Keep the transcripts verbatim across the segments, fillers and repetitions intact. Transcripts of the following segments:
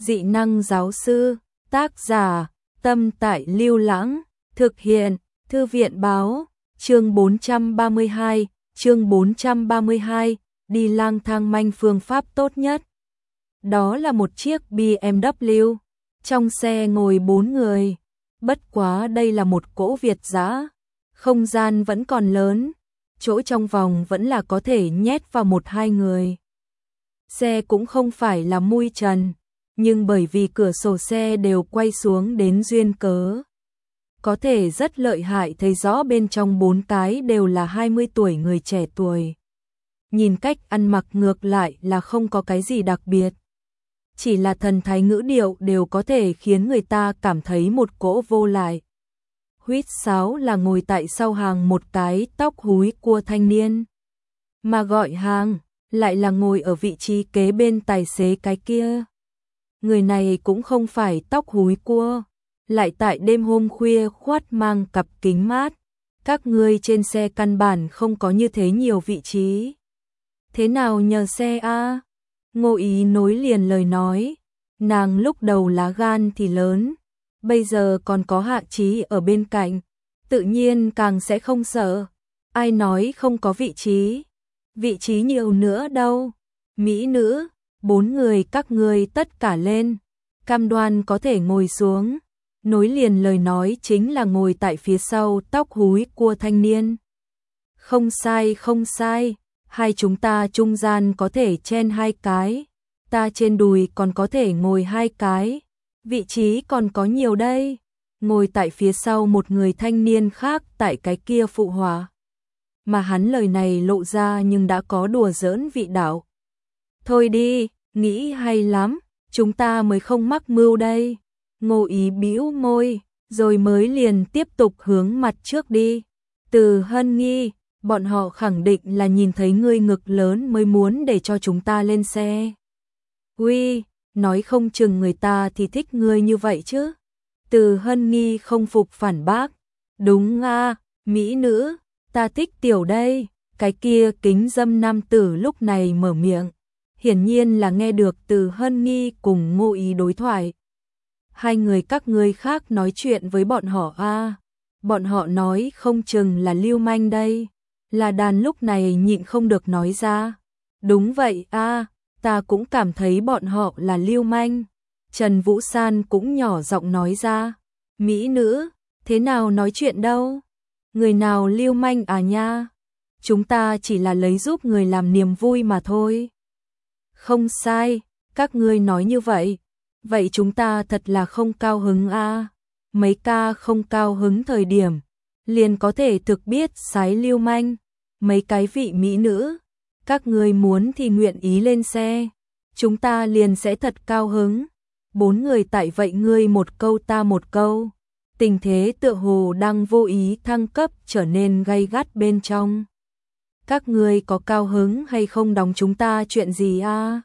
Dị năng giáo sư, tác giả, Tâm Tại Lưu Lãng, thực hiện, Thư viện báo, chương bốn trăm ba mươi hai, chương bốn trăm ba mươi hai, đi lang thang manh phương pháp tốt nhất. Đó là một chiếc bê em vê, trong xe ngồi bốn người, bất quá đây là một cỗ Việt dã, không gian vẫn còn lớn, chỗ trong vòng vẫn là có thể nhét vào một hai người. Xe cũng không phải là mui trần, nhưng bởi vì cửa sổ xe đều quay xuống đến duyên cớ, có thể rất lợi hại thấy rõ bên trong bốn cái đều là hai mươi tuổi người trẻ tuổi. Nhìn cách ăn mặc ngược lại là không có cái gì đặc biệt. Chỉ là thần thái ngữ điệu đều có thể khiến người ta cảm thấy một cỗ vô lại. Huýt sáo là ngồi tại sau hàng một cái tóc húi cua thanh niên. Mà gọi hàng lại là ngồi ở vị trí kế bên tài xế cái kia. Người này cũng không phải tóc húi cua, lại tại đêm hôm khuya khoát mang cặp kính mát. Các ngươi trên xe căn bản không có như thế nhiều vị trí. Thế nào nhờ xe a? Ngô Ý nối liền lời nói, nàng lúc đầu lá gan thì lớn, bây giờ còn có Hạ Chí ở bên cạnh, tự nhiên càng sẽ không sợ. Ai nói không có vị trí? Vị trí nhiều nữa đâu. Mỹ nữ, bốn người các ngươi tất cả lên, cam đoan có thể ngồi xuống. Nối liền lời nói chính là ngồi tại phía sau tóc húi cua thanh niên. Không sai không sai, hai chúng ta trung gian có thể chen hai cái, ta trên đùi còn có thể ngồi hai cái, vị trí còn có nhiều đây. Ngồi tại phía sau một người thanh niên khác tại cái kia phụ họa. Mà hắn lời này lộ ra nhưng đã có đùa giỡn vị đạo. Thôi đi, nghĩ hay lắm, chúng ta mới không mắc mưu đây. Ngô Ý bĩu môi, rồi mới liền tiếp tục hướng mặt trước đi. Từ Hân Nghi, bọn họ khẳng định là nhìn thấy ngươi ngực lớn mới muốn để cho chúng ta lên xe. Uy, nói không chừng người ta thì thích ngươi như vậy chứ. Từ Hân Nghi không phục phản bác. Đúng a, mỹ nữ, ta thích tiểu đây. Cái kia kính dâm nam tử lúc này mở miệng. Hiển nhiên là nghe được Từ Hân Nghi cùng Ngô Ý đối thoại. Hai người các ngươi khác nói chuyện với bọn họ a. Bọn họ nói không chừng là lưu manh đây. Là đàn lúc này nhịn không được nói ra. Đúng vậy a, ta cũng cảm thấy bọn họ là lưu manh. Trần Vũ San cũng nhỏ giọng nói ra. Mỹ nữ, thế nào nói chuyện đâu? Người nào lưu manh à nha? Chúng ta chỉ là lấy giúp người làm niềm vui mà thôi. Không sai, các ngươi nói như vậy. Vậy chúng ta thật là không cao hứng a. Mấy ca không cao hứng thời điểm, liền có thể thực biết sái lưu manh. Mấy cái vị mỹ nữ, các ngươi muốn thì nguyện ý lên xe, chúng ta liền sẽ thật cao hứng. Bốn người tại vậy ngươi một câu ta một câu, tình thế tựa hồ đang vô ý thăng cấp trở nên gay gắt bên trong. Các ngươi có cao hứng hay không đóng chúng ta chuyện gì a?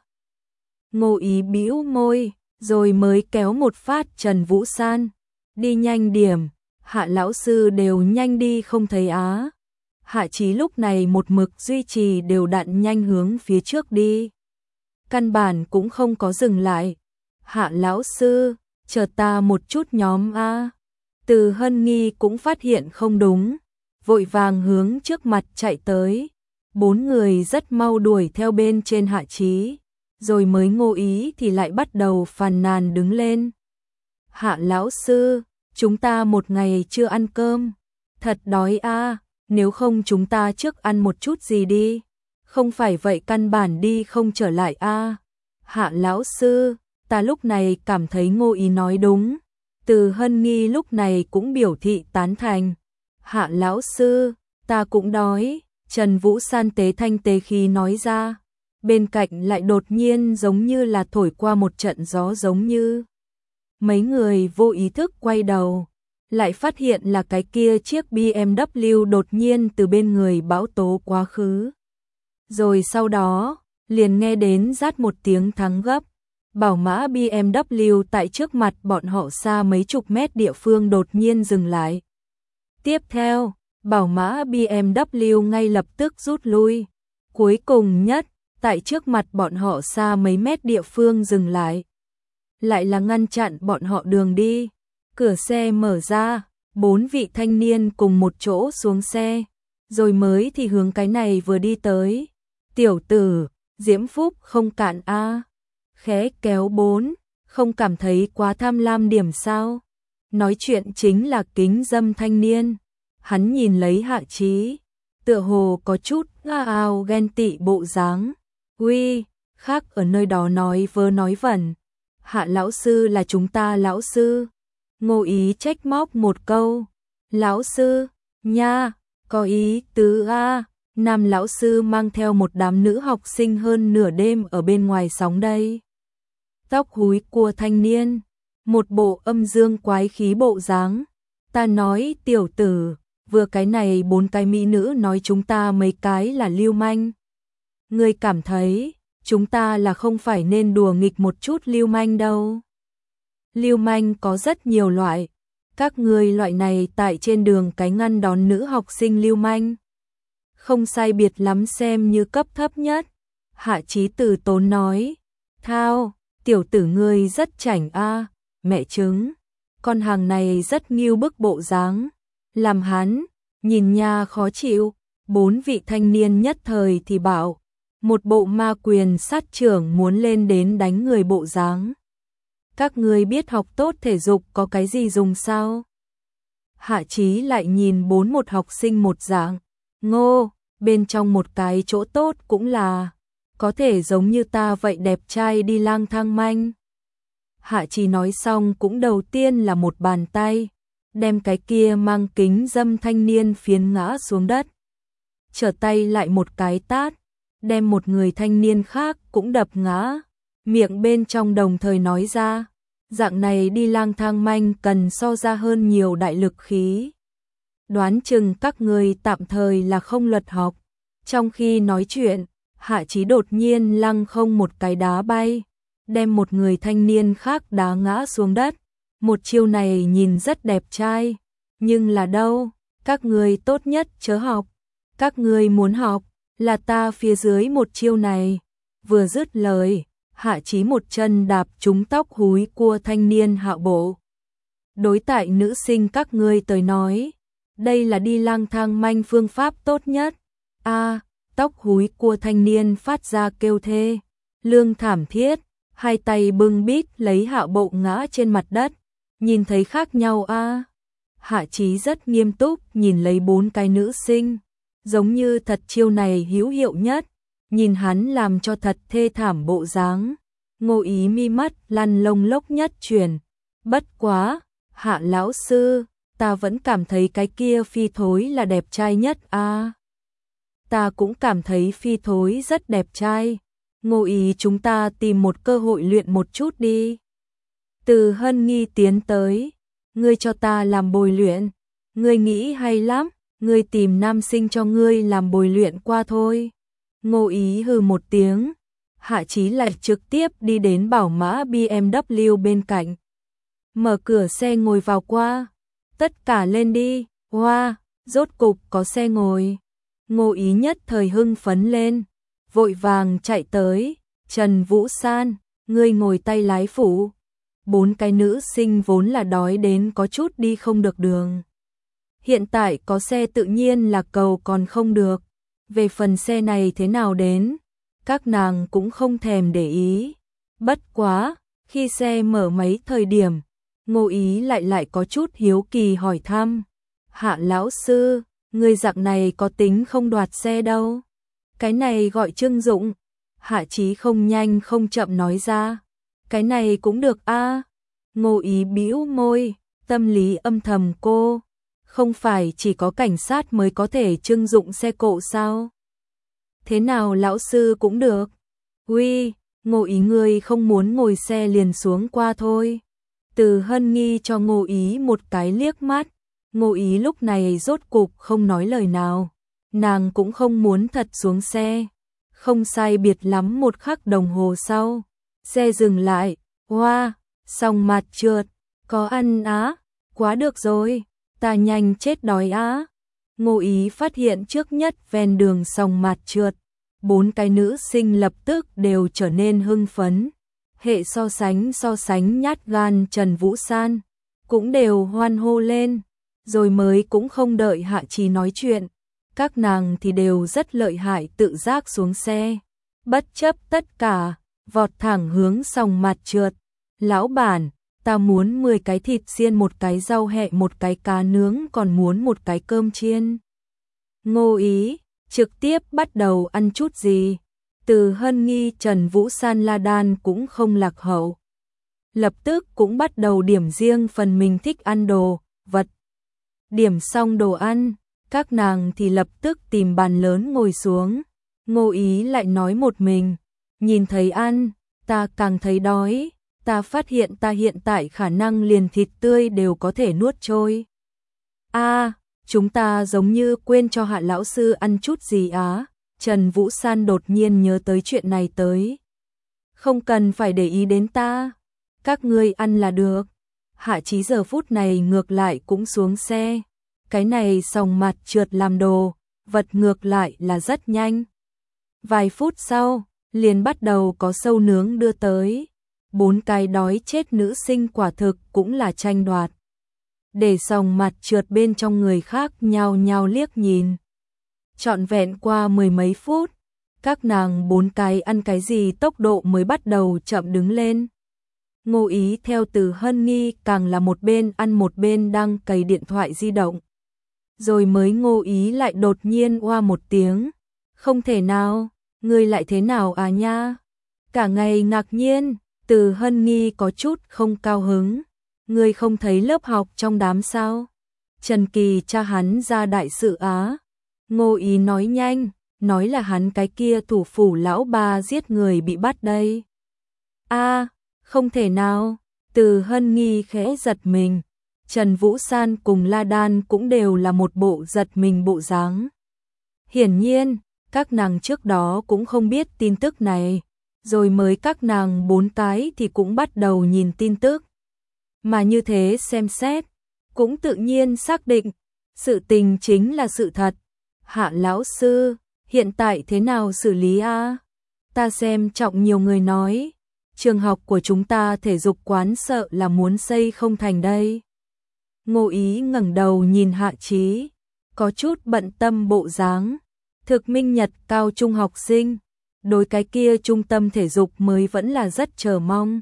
Ngô Ý bĩu môi, rồi mới kéo một phát Trần Vũ San. Đi nhanh điểm, Hạ lão sư đều nhanh đi không thấy á. Hạ Chí lúc này một mực duy trì đều đặn nhanh hướng phía trước đi. Căn bản cũng không có dừng lại. Hạ lão sư, chờ ta một chút nhóm a. Từ Hân Nghi cũng phát hiện không đúng, vội vàng hướng trước mặt chạy tới. Bốn người rất mau đuổi theo bên trên Hạ Chí, rồi mới Ngô Ý thì lại bắt đầu phàn nàn đứng lên. Hạ lão sư, chúng ta một ngày chưa ăn cơm, thật đói a. Nếu không chúng ta trước ăn một chút gì đi, không phải vậy căn bản đi không trở lại a. Hạ lão sư, ta lúc này cảm thấy Ngô Ý nói đúng. Từ Hân Nghi lúc này cũng biểu thị tán thành. Hạ lão sư, ta cũng đói. Trần Vũ San tế thanh tế khí nói ra. Bên cạnh lại đột nhiên giống như là thổi qua một trận gió giống như. Mấy người vô ý thức quay đầu, lại phát hiện là cái kia chiếc bê em vê đột nhiên từ bên người bão tố quá khứ. Rồi sau đó, liền nghe đến rát một tiếng thắng gấp. Bảo mã bê em vê tại trước mặt bọn họ xa mấy chục mét địa phương đột nhiên dừng lại. Tiếp theo, bảo mã bê em vê ngay lập tức rút lui. Cuối cùng nhất, tại trước mặt bọn họ xa mấy mét địa phương dừng lại. lại là ngăn chặn bọn họ đường đi. Cửa xe mở ra, bốn vị thanh niên cùng một chỗ xuống xe, rồi mới thì hướng cái này vừa đi tới. Tiểu tử, diễm phúc không cạn a. Khẽ kéo bốn, không cảm thấy quá tham lam điểm sao? Nói chuyện chính là kính dâm thanh niên. Hắn nhìn lấy Hạ Chí, tựa hồ có chút a ao ghen tị bộ dáng. Uy, khác ở nơi đó nói vớ nói vẩn. Hạ lão sư là chúng ta lão sư. Ngô Ý trách móc một câu. Lão sư, nha, có ý tứ a. Nam lão sư mang theo một đám nữ học sinh hơn nửa đêm ở bên ngoài sóng đây. Tóc húi cua thanh niên, một bộ âm dương quái khí bộ dáng. Ta nói tiểu tử, vừa cái này bốn cái mỹ nữ nói chúng ta mấy cái là lưu manh. Ngươi cảm thấy, chúng ta là không phải nên đùa nghịch một chút lưu manh đâu. Lưu manh có rất nhiều loại, các ngươi loại này tại trên đường cái ngăn đón nữ học sinh lưu manh. Không sai biệt lắm xem như cấp thấp nhất. Hạ Chí từ tốn nói, thao, tiểu tử ngươi rất chảnh a, mẹ chứng. Con hàng này rất nghiêu bức bộ dáng, làm hắn, nhìn nha khó chịu. Bốn vị thanh niên nhất thời thì bảo, một bộ ma quyền sát trưởng muốn lên đến đánh người bộ dáng. Các ngươi biết học tốt thể dục có cái gì dùng sao? Hạ Chí lại nhìn bốn một học sinh một dạng, ngô, bên trong một cái chỗ tốt cũng là, có thể giống như ta vậy đẹp trai đi lang thang manh. Hạ Chí nói xong cũng đầu tiên là một bàn tay, đem cái kia mang kính dâm thanh niên phiến ngã xuống đất. Trở tay lại một cái tát, đem một người thanh niên khác cũng đập ngã, miệng bên trong đồng thời nói ra, dạng này đi lang thang manh cần so ra hơn nhiều đại lực khí. Đoán chừng các người tạm thời là không luật học. Trong khi nói chuyện, Hạ Chí đột nhiên lăng không một cái đá bay, đem một người thanh niên khác đá ngã xuống đất. Một chiêu này nhìn rất đẹp trai, nhưng là đâu, các người tốt nhất chớ học. Các người muốn học, là ta phía dưới một chiêu này. Vừa dứt lời, Hạ Chí một chân đạp trúng tóc húi cua thanh niên Hạ bộ. Đối tại nữ sinh các ngươi tới nói, đây là đi lang thang manh phương pháp tốt nhất. A, tóc húi cua thanh niên phát ra kêu thê, lương thảm thiết, hai tay bưng bít lấy Hạ bộ ngã trên mặt đất. Nhìn thấy khác nhau a. À. Hạ Chí rất nghiêm túc nhìn lấy bốn cái nữ sinh, giống như thật chiêu này hữu hiệu nhất, nhìn hắn làm cho thật thê thảm bộ dáng. Ngô Ý mi mắt lăn lông lốc nhất chuyển, bất quá, Hạ lão sư, ta vẫn cảm thấy cái kia Phi Thối là đẹp trai nhất a. À. Ta cũng cảm thấy Phi Thối rất đẹp trai. Ngô Ý chúng ta tìm một cơ hội luyện một chút đi. Từ Hân Nghi tiến tới, ngươi cho ta làm bồi luyện, ngươi nghĩ hay lắm, ngươi tìm nam sinh cho ngươi làm bồi luyện qua thôi. Ngô Ý hừ một tiếng, Hạ Chí lại trực tiếp đi đến bảo mã bê em vê bên cạnh. Mở cửa xe ngồi vào qua, tất cả lên đi, hoa, wow, rốt cục có xe ngồi. Ngô Ý nhất thời hưng phấn lên, vội vàng chạy tới, Trần Vũ San, ngươi ngồi tay lái phụ. Bốn cái nữ sinh vốn là đói đến có chút đi không được đường. Hiện tại có xe tự nhiên là cầu còn không được. Về phần xe này thế nào đến, các nàng cũng không thèm để ý. Bất quá, khi xe mở mấy thời điểm, Ngô Ý lại lại có chút hiếu kỳ hỏi thăm. Hạ lão sư, người dạng này có tính không đoạt xe đâu. Cái này gọi trưng dụng. Hạ Chí không nhanh không chậm nói ra. Cái này cũng được a. À. Ngô Ý bĩu môi, tâm lý âm thầm cô, không phải chỉ có cảnh sát mới có thể trưng dụng xe cộ sao? Thế nào lão sư cũng được. Uy, Ngô Ý ngươi không muốn ngồi xe liền xuống qua thôi. Từ Hân Nghi cho Ngô Ý một cái liếc mắt. Ngô Ý lúc này rốt cục không nói lời nào. Nàng cũng không muốn thật xuống xe. Không sai biệt lắm một khắc đồng hồ sau, xe dừng lại. Hoa, wow, xong mặt trượt, có ăn á, quá được rồi, ta nhanh chết đói á. Ngô Ý phát hiện trước nhất ven đường xong mặt trượt, bốn cái nữ sinh lập tức đều trở nên hưng phấn. Hệ so sánh so sánh nhát gan Trần Vũ San cũng đều hoan hô lên, rồi mới cũng không đợi Hạ Chí nói chuyện, các nàng thì đều rất lợi hại tự giác xuống xe, bất chấp tất cả, vọt thẳng hướng sòng mặt trượt. Lão bản, ta muốn mười cái thịt xiên, một cái rau hẹ, một cái cá nướng, còn muốn một cái cơm chiên. Ngô Ý trực tiếp bắt đầu ăn chút gì. Từ Hân Nghi, Trần Vũ San, La Đan cũng không lạc hậu. Lập tức cũng bắt đầu điểm riêng phần mình thích ăn đồ, vật. Điểm xong đồ ăn, các nàng thì lập tức tìm bàn lớn ngồi xuống. Ngô Ý lại nói một mình, nhìn thấy ăn, ta càng thấy đói, ta phát hiện ta hiện tại khả năng liền thịt tươi đều có thể nuốt trôi. A, à, chúng ta giống như quên cho Hạ lão sư ăn chút gì á. Trần Vũ San đột nhiên nhớ tới chuyện này tới. Không cần phải để ý đến ta, các ngươi ăn là được. Hạ Chí giờ phút này ngược lại cũng xuống xe. Cái này sòng mặt trượt làm đồ, vật ngược lại là rất nhanh. Vài phút sau, liền bắt đầu có sâu nướng đưa tới. Bốn cái đói chết nữ sinh quả thực cũng là tranh đoạt. Để sòng mặt trượt bên trong người khác nhao nhao liếc nhìn. Trọn vẹn qua mười mấy phút, các nàng bốn cái ăn cái gì tốc độ mới bắt đầu chậm đứng lên. Ngô Ý theo Từ Hân Nghi càng là một bên ăn một bên đang cày điện thoại di động. Rồi mới Ngô Ý lại đột nhiên oa một tiếng. Không thể nào, ngươi lại thế nào à nha? Cả ngày ngạc nhiên, Từ Hân Nghi có chút không cao hứng. Ngươi không thấy lớp học trong đám sao? Trần Kỳ cha hắn ra đại sự á. Ngô Ý nói nhanh, nói là hắn cái kia thủ phủ lão ba giết người bị bắt đây. A, à, không thể nào. Từ Hân Nghi khẽ giật mình. Trần Vũ San cùng La Đan cũng đều là một bộ giật mình bộ dáng. Hiển nhiên, các nàng trước đó cũng không biết tin tức này, rồi mới các nàng bốn cái thì cũng bắt đầu nhìn tin tức. Mà như thế xem xét, cũng tự nhiên xác định, sự tình chính là sự thật. Hạ lão sư, hiện tại thế nào xử lý a? Ta xem trọng nhiều người nói, trường học của chúng ta thể dục quán sợ là muốn xây không thành đây. Ngô Ý ngẩng đầu nhìn Hạ Chí, có chút bận tâm bộ dáng. Thực minh nhật cao trung học sinh, đối cái kia trung tâm thể dục mới vẫn là rất chờ mong.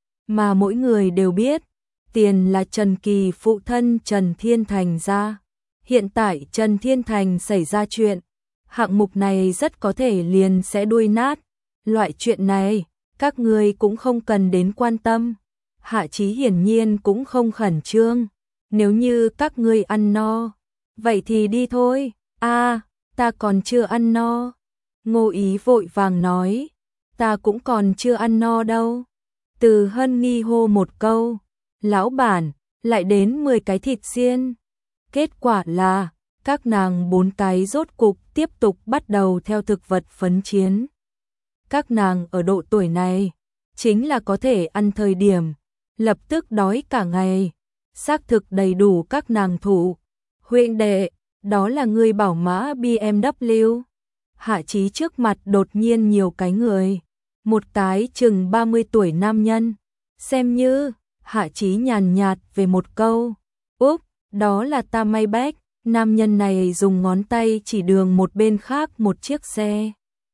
Mà mỗi người đều biết, tiền là Trần Kỳ phụ thân Trần Thiên Thành ra. Hiện tại Trần Thiên Thành xảy ra chuyện, hạng mục này rất có thể liền sẽ đuôi nát. Loại chuyện này, các ngươi cũng không cần đến quan tâm. Hạ Chí hiển nhiên cũng không khẩn trương. Nếu như các ngươi ăn no, vậy thì đi thôi. A, à, ta còn chưa ăn no. Ngô Ý vội vàng nói, ta cũng còn chưa ăn no đâu. Từ Hân Nghi hô một câu, lão bản, lại đến mười cái thịt xiên. Kết quả là, các nàng bốn cái rốt cục tiếp tục bắt đầu theo thực vật phấn chiến. Các nàng ở độ tuổi này, chính là có thể ăn thời điểm, lập tức đói cả ngày. Xác thực đầy đủ các nàng thủ. Huynh đệ, đó là người bảo mã bê em vê. Hạ Chí trước mặt đột nhiên nhiều cái người. Một cái chừng ba mươi tuổi nam nhân. Xem như, Hạ Chí nhàn nhạt về một câu. Úp, đó là ta may bách. Nam nhân này dùng ngón tay chỉ đường một bên khác một chiếc xe.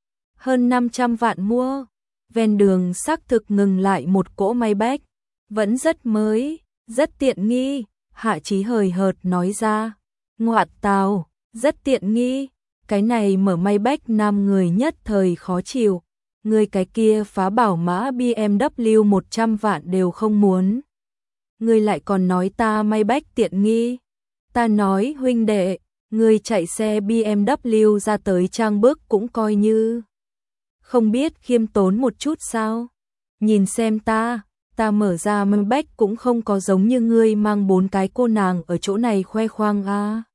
Hơn năm trăm vạn mua. Ven đường xác thực ngừng lại một cỗ may bách. Vẫn rất mới, rất tiện nghi. Hạ Chí hời hợt nói ra. Ngoạn tào, rất tiện nghi. Cái này mở may bách nam người nhất thời khó chịu. Người cái kia phá bảo mã bê em vê một trăm vạn đều không muốn. Người lại còn nói ta may bách tiện nghi. Ta nói huynh đệ, người chạy xe bê em vê ra tới trang bước cũng coi như. Không biết khiêm tốn một chút sao? Nhìn xem ta, ta mở ra may bách cũng không có giống như ngươi mang bốn cái cô nàng ở chỗ này khoe khoang a.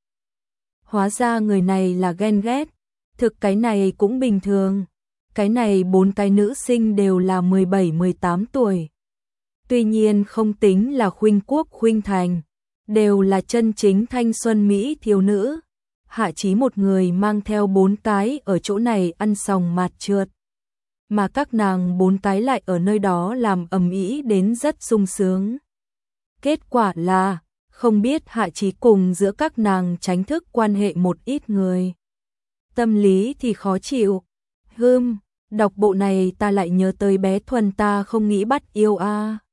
Hóa ra người này là ghen ghét, thực cái này cũng bình thường. Cái này bốn cái nữ sinh đều là mười bảy mười tám tuổi. Tuy nhiên không tính là khuynh quốc khuynh thành, đều là chân chính thanh xuân mỹ thiếu nữ. Hạ Chí một người mang theo bốn cái ở chỗ này ăn sòng mạt trượt. mà các nàng bốn cái lại ở nơi đó làm ầm ĩ đến rất sung sướng. Kết quả là, không biết Hạ Chí cùng giữa các nàng tránh thức quan hệ một ít người. Tâm lý thì khó chịu. Hưm, đọc bộ này ta lại nhớ tới bé Thuần ta không nghĩ bắt yêu a. À.